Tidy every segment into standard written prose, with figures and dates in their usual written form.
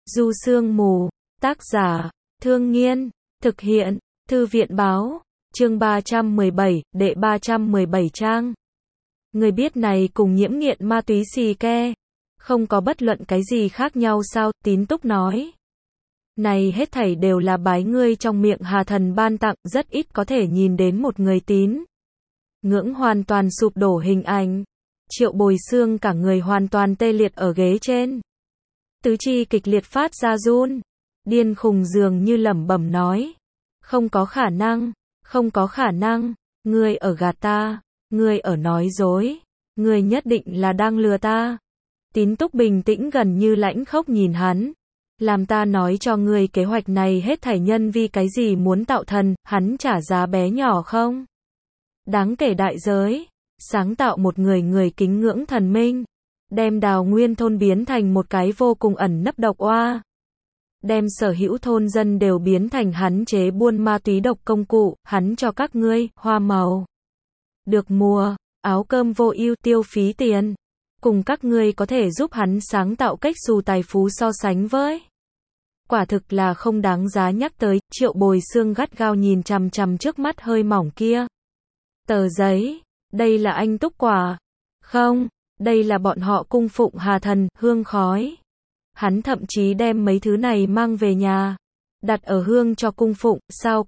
Du Sương Mù, tác giả, Thương Nghiên, thực hiện, Thư viện báo, chương 317, đệ 317 trang. Người biết này cùng nhiễm nghiện ma túy xì ke, không có bất luận cái gì khác nhau sao, Tín Túc nói. Này hết thảy đều là bái ngươi trong miệng Hà Thần ban tặng, rất ít có thể nhìn đến một người tín ngưỡng hoàn toàn sụp đổ hình ảnh. Triệu Bồi Xương cả người hoàn toàn tê liệt ở ghế trên. Tứ chi kịch liệt phát ra run, điên khùng dường như lẩm bẩm nói. Không có khả năng, không có khả năng, ngươi ở gạt ta, ngươi ở nói dối, ngươi nhất định là đang lừa ta. Tín Túc bình tĩnh gần như lãnh khốc nhìn hắn. Làm ta nói cho ngươi kế hoạch này hết thảy nhân vì cái gì muốn tạo thần, hắn trả giá bé nhỏ không? Đáng kể đại giới, sáng tạo một người kính ngưỡng thần minh, đem Đào Nguyên thôn biến thành một cái vô cùng ẩn nấp độc oa. Đem sở hữu thôn dân đều biến thành hắn chế buôn ma túy độc công cụ, hắn cho các ngươi, hoa màu. Được mùa, áo cơm vô ưu tiêu phí tiền. Cùng các ngươi có thể giúp hắn sáng tạo cách xù tài phú so sánh với. Quả thực là không đáng giá nhắc tới, Triệu Bồi Xương gắt gao nhìn chằm chằm trước mắt hơi mỏng kia. Tờ giấy, đây là anh túc quả. Không, đây là bọn họ cung phụng Hà Thần, hương khói. Hắn thậm chí đem mấy thứ này mang về nhà, đặt ở hương cho cung phụng, sao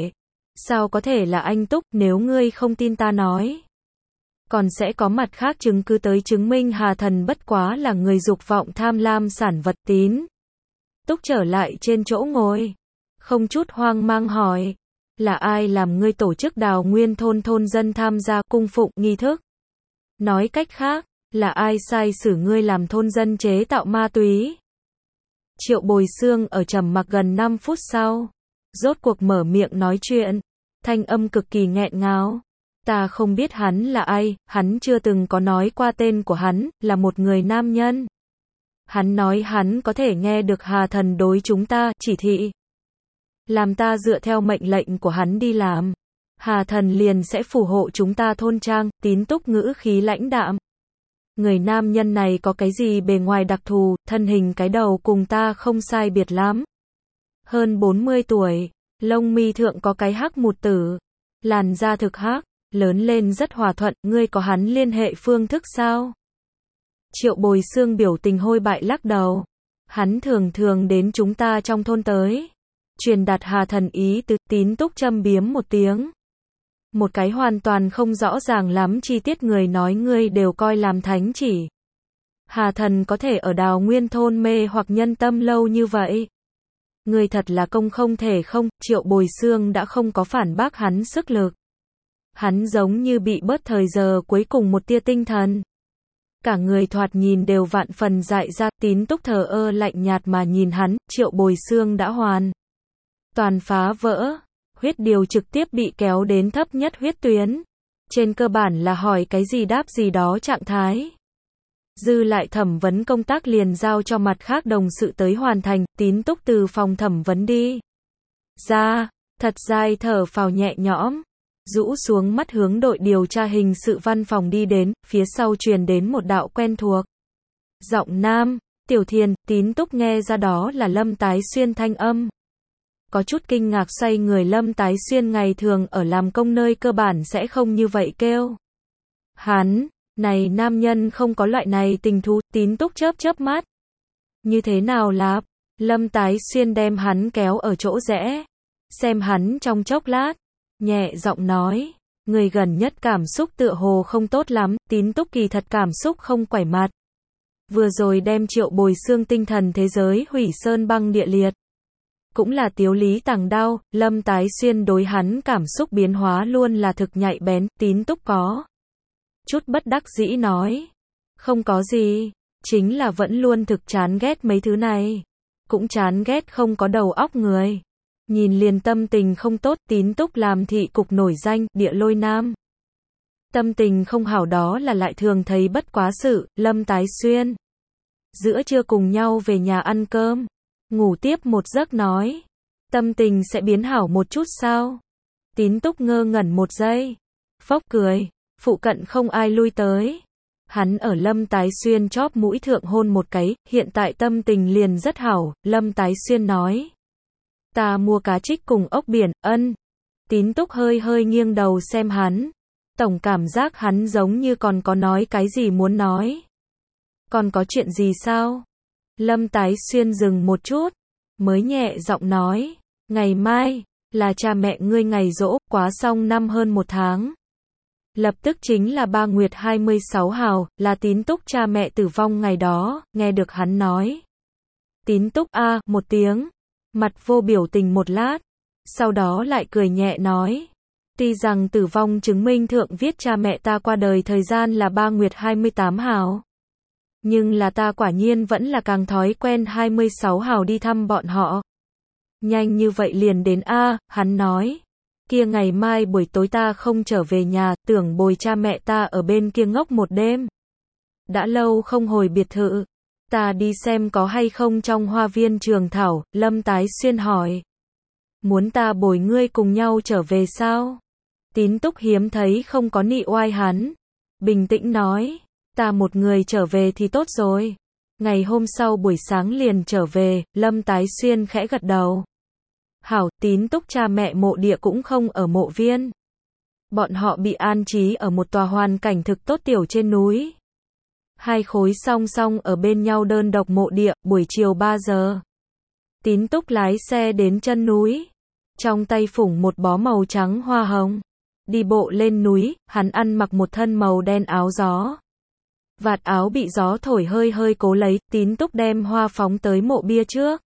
có thể là anh túc, nếu ngươi không tin ta nói. Còn sẽ có mặt khác chứng cứ tới chứng minh Hà Thần bất quá là người dục vọng tham lam sản vật. Tín Túc trở lại trên chỗ ngồi, không chút hoang mang hỏi, là ai làm ngươi tổ chức Đào Nguyên thôn thôn dân tham gia cung phụng nghi thức? Nói cách khác, là ai sai xử ngươi làm thôn dân chế tạo ma túy? Triệu Bồi Xương ở trầm mặc gần 5 phút sau, rốt cuộc mở miệng nói chuyện, thanh âm cực kỳ nghẹn ngào. Ta không biết hắn là ai, hắn chưa từng có nói qua tên của hắn, là một người nam nhân. Hắn nói hắn có thể nghe được Hà Thần đối chúng ta chỉ thị, làm ta dựa theo mệnh lệnh của hắn đi làm. Hà Thần liền sẽ phù hộ chúng ta thôn trang. Tín Túc ngữ khí lãnh đạm. Người nam nhân này có cái gì bề ngoài đặc thù, thân hình cái đầu cùng ta không sai biệt lắm. Hơn 40 tuổi, lông mi thượng có cái hắc mụt tử, làn da thực hắc, lớn lên rất hòa thuận, ngươi có hắn liên hệ phương thức sao? Triệu Bồi Xương biểu tình hôi bại lắc đầu. Hắn thường đến chúng ta trong thôn tới, truyền đạt Hà Thần ý tứ. Tín Túc châm biếm một tiếng. Một cái hoàn toàn không rõ ràng lắm chi tiết người nói ngươi đều coi làm thánh chỉ. Hà Thần có thể ở Đào Nguyên thôn mê hoặc nhân tâm lâu như vậy. Ngươi thật là công không thể không. Triệu Bồi Xương đã không có phản bác hắn sức lực. Hắn giống như bị bớt thời giờ cuối cùng một tia tinh thần. Cả người thoạt nhìn đều vạn phần dại ra. Tín Túc thờ ơ lạnh nhạt mà nhìn hắn. Triệu Bồi Xương đã hoàn toàn phá vỡ. Huyết điều trực tiếp bị kéo đến thấp nhất huyết tuyến. Trên cơ bản là hỏi cái gì đáp gì đó trạng thái. Dư lại thẩm vấn công tác liền giao cho mặt khác đồng sự tới hoàn thành. Tín Túc từ phòng thẩm vấn đi ra, thật dài thở phào nhẹ nhõm, rũ xuống mắt hướng đội điều tra hình sự văn phòng đi đến. Phía sau truyền đến một đạo quen thuộc giọng nam. Tiểu Thiền. Tín Túc nghe ra đó là Lâm Tái Xuyên thanh âm. Có chút kinh ngạc xoay người. Lâm Tái Xuyên ngày thường ở làm công nơi cơ bản sẽ không như vậy kêu hắn, này nam nhân không có loại này tình thú. Tín Túc chớp mắt. Như thế nào lạp? Lâm Tái Xuyên đem hắn kéo ở chỗ rẽ, xem hắn trong chốc lát, nhẹ giọng nói, người gần nhất cảm xúc tựa hồ không tốt lắm. Tín Túc kỳ thật cảm xúc không quải mặt. Vừa rồi đem Triệu Bồi Xương tinh thần thế giới hủy sơn băng địa liệt, cũng là tiếu lý tàng đao. Lâm Tái Xuyên đối hắn cảm xúc biến hóa luôn là thực nhạy bén. Tín Túc có chút bất đắc dĩ nói, không có gì, chính là vẫn luôn thực chán ghét mấy thứ này, cũng chán ghét không có đầu óc người, nhìn liền tâm tình không tốt. Tín Túc làm thị cục nổi danh, Địa Lôi Nam. Tâm tình không hảo đó là lại thường thấy bất quá sự. Lâm Tái Xuyên giữa trưa cùng nhau về nhà ăn cơm, ngủ tiếp một giấc nói, tâm tình sẽ biến hảo một chút sao? Tín Túc ngơ ngẩn một giây, phốc cười, phụ cận không ai lui tới. Hắn ở Lâm Tái Xuyên chóp mũi thượng hôn một cái, hiện tại tâm tình liền rất hảo, Lâm Tái Xuyên nói. Ta mua cá trích cùng ốc biển, ân. Tín Túc hơi hơi nghiêng đầu xem hắn. Tổng cảm giác hắn giống như còn có nói cái gì muốn nói. Còn có chuyện gì sao? Lâm Tái Xuyên dừng một chút, mới nhẹ giọng nói, ngày mai, là cha mẹ ngươi ngày giỗ, quá xong năm hơn một tháng. Lập tức chính là Ba Nguyệt 26 hào, là Tín Túc cha mẹ tử vong ngày đó, nghe được hắn nói. Tín Túc a một tiếng, mặt vô biểu tình một lát, sau đó lại cười nhẹ nói. Tuy rằng tử vong chứng minh thượng viết cha mẹ ta qua đời thời gian là Ba Nguyệt 28 hào. Nhưng là ta quả nhiên vẫn là càng thói quen 26 hào đi thăm bọn họ. Nhanh như vậy liền đến a, hắn nói. Kia ngày mai buổi tối ta không trở về nhà, tưởng bồi cha mẹ ta ở bên kia ngốc một đêm. Đã lâu không hồi biệt thự. Ta đi xem có hay không trong hoa viên Trường Thảo, Lâm Tái Xuyên hỏi. Muốn ta bồi ngươi cùng nhau trở về sao? Tín Túc hiếm thấy không có nị oai hắn. Bình tĩnh nói. Ta một người trở về thì tốt rồi. Ngày hôm sau buổi sáng liền trở về, Lâm Tái Xuyên khẽ gật đầu. Hảo, Tín Túc cha mẹ mộ địa cũng không ở mộ viên. Bọn họ bị an trí ở một tòa hoàn cảnh thực tốt tiểu trên núi. Hai khối song song ở bên nhau đơn độc mộ địa, buổi chiều 3 giờ. Tín Túc lái xe đến chân núi. Trong tay phủng một bó màu trắng hoa hồng. Đi bộ lên núi, hắn ăn mặc một thân màu đen áo gió. Vạt áo bị gió thổi hơi hơi cố lấy, Tín Túc đem hoa phóng tới mộ bia trước.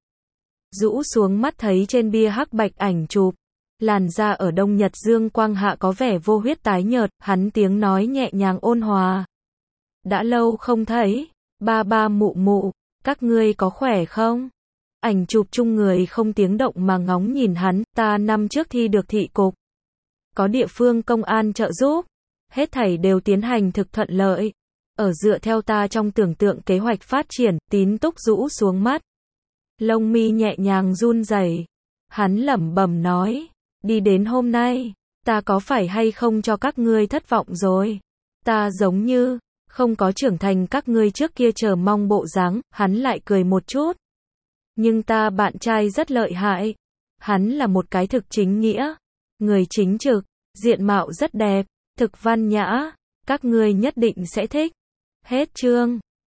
Rũ xuống mắt thấy trên bia hắc bạch ảnh chụp. Làn da ở đông nhật dương quang hạ có vẻ vô huyết tái nhợt, hắn tiếng nói nhẹ nhàng ôn hòa. Đã lâu không thấy, ba ba mụ mụ, các ngươi có khỏe không? Ảnh chụp chung người không tiếng động mà ngóng nhìn hắn, ta năm trước thi được thị cục. Có địa phương công an trợ giúp. Hết thảy đều tiến hành thực thuận lợi. Ở dựa theo ta trong tưởng tượng kế hoạch phát triển, Tín Túc rũ xuống mắt. Lông mi nhẹ nhàng run rẩy. Hắn lẩm bẩm nói, đi đến hôm nay, ta có phải hay không cho các ngươi thất vọng rồi? Ta giống như không có trưởng thành các ngươi trước kia chờ mong bộ dáng, hắn lại cười một chút. Nhưng ta bạn trai rất lợi hại. Hắn là một cái thực chính nghĩa, người chính trực, diện mạo rất đẹp, thực văn nhã, các ngươi nhất định sẽ thích. Hết chương.